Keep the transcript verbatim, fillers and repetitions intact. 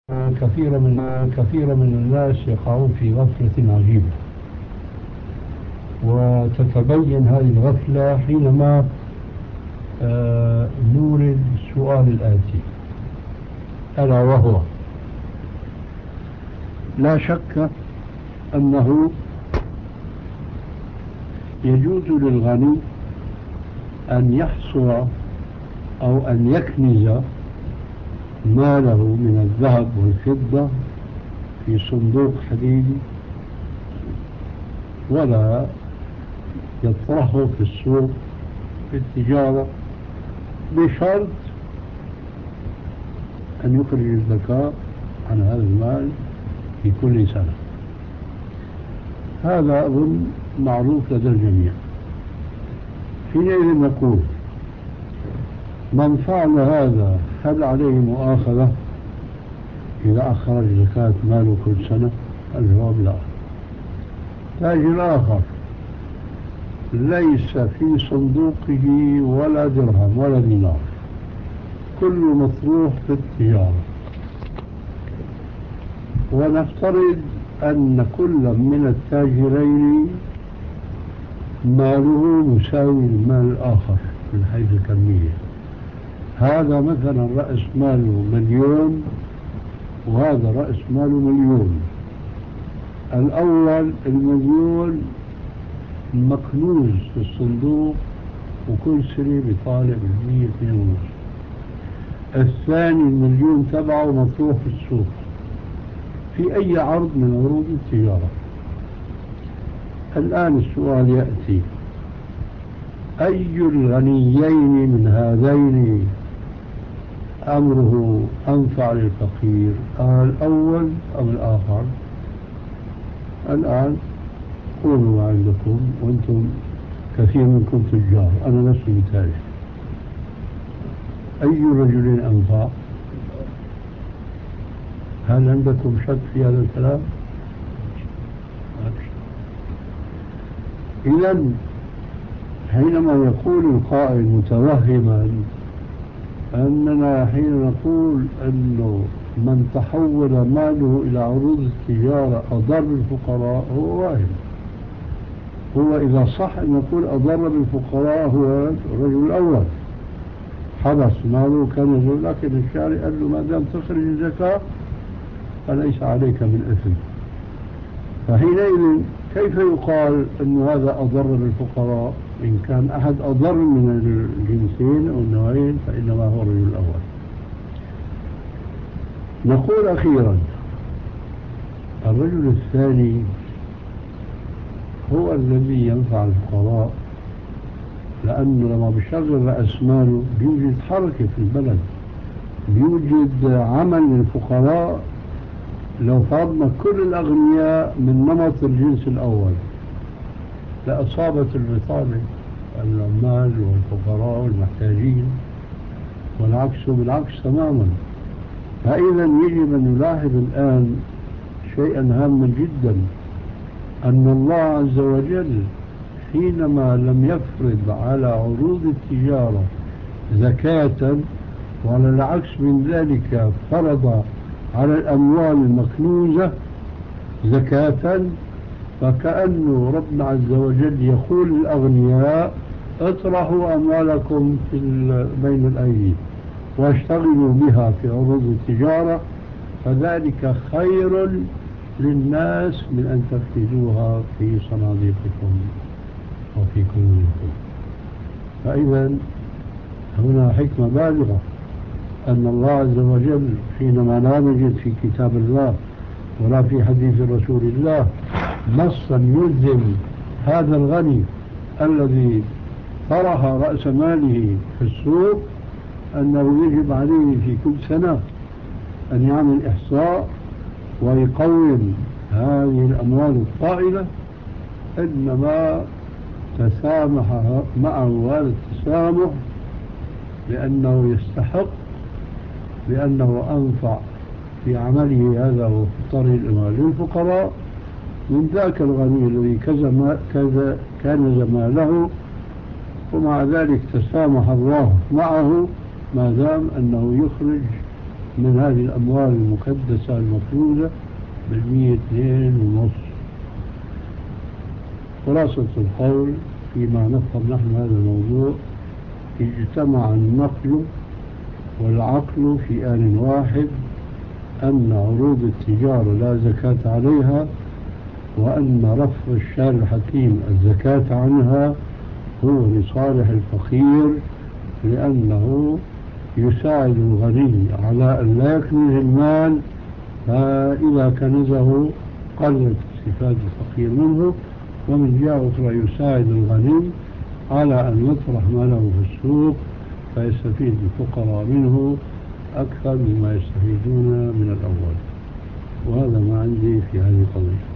كثير من كثير من الناس يقعون في غفلة عجيبة، وتتبين هذه الغفلة حينما آه نورد السؤال الآتي، ألا وهو: لا شك أنه يجوز للغني أن يحصر أو أن يكنز ماله من الذهب والفضة في صندوق حديدي ولا يطرحه في السوق في التجارة، بشرط أن يخرج الزكاة عن هذا المال في كل سنة. هذا أظن معروف لدى الجميع. حينئذ نقول: من فعل هذا هل عليه مؤاخذة إذا أخرج زكاة ماله كل سنة؟ الجواب لا. تاجر آخر ليس في صندوقه ولا درهم ولا دينار، كله مطروح في التجارة، ونفترض أن كل من التاجرين ماله مساوي للمال الآخر من حيث الكمية. هذا مثلا رأس ماله مليون وهذا رأس ماله مليون. الأول المليون مكنوز في الصندوق وكل سنة بيطالع بالمية اثنين ونص. الثاني المليون تبعه مطروح في السوق في أي عرض من عروض التجارة. الآن السؤال يأتي: أي الغنيين من هذين أمره أنفع للفقير، الأول أو الآخر؟ الآن قولوا ما عندكم، وأنتم كثير منكم تجار، أنا نفسي تاجر. أي رجل أنفع؟ هل عندكم شك في هذا الكلام؟ إذن حينما يقول القائل متوهما أننا حين نقول أنه من تحول ماله إلى عروض التجارة أضر بالفقراء، هو واهم. هو إذا صح أن نقول أضر بالفقراء هو الرجل الأول، حبس ماله كنزه، لكن الشارع قال له ما دام تخرج الزكاة فليس عليك من إثم. فحينئذ كيف يقال أن هذا أضر بالفقراء؟ إن كان أحد أضر من الجنسين أو النوعين فإنما هو الرجل الأول. نقول أخيرا: الرجل الثاني هو الذي ينفع الفقراء، لأنه لما بيشغل رأس ماله بيوجد حركة في البلد، بيوجد عمل للفقراء. لو فرضنا كل الأغنياء من نمط الجنس الأول لأصابت البطالة العمال والفقراء والمحتاجين، والعكس بالعكس تماما. فإذا يجب أن نلاحظ الآن شيئا هاما جدا، أن الله عز وجل حينما لم يفرض على عروض التجارة زكاة، وعلى العكس من ذلك فرض على الأموال المكنوزة زكاة، فكأنه ربنا عز وجل يقول للأغنياء: اطرحوا أموالكم في بين الأيدي واشتغلوا بها في عروض التجارة، فذلك خير للناس من أن تفقدوها في صناديقكم وفي كنوزكم. فإذا هنا حكمة بالغة أن الله عز وجل حينما لا نجد في كتاب الله ولا في حديث رسول الله نصا يلزم هذا الغني الذي طرح رأس ماله في السوق أنه يجب عليه في كل سنة أن يعمل إحصاء ويقوم هذه الأموال الطائلة، إنما تسامح معه هذا التسامح لأنه يستحق، لأنه أنفع في عمله هذا وفي طريق الإمال للفقراء من ذاك الغني الذي كذا كان ماله، ومع ذلك تسامح الله معه ما دام أنه يخرج من هذه الأموال المكدسة المفروضة بالمية اثنين ونص. خلاصة القول فيما نفهم نحن هذا الموضوع: اجتمع النقل والعقل في آن واحد أن عروض التجارة لا زكاة عليها، وأن رفع الشارع الحكيم الزكاة عنها هو لصالح الفقير، لأنه يساعد الغني على أن لا يكنز المال، فإذا كنزه قلت استفادة الفقير منه. ومن جهة أخرى يساعد الغني على أن يطرح ماله في السوق فيستفيد الفقراء منه أكثر مما يستفيدون من الأول. وهذا ما عندي في هذه القضية.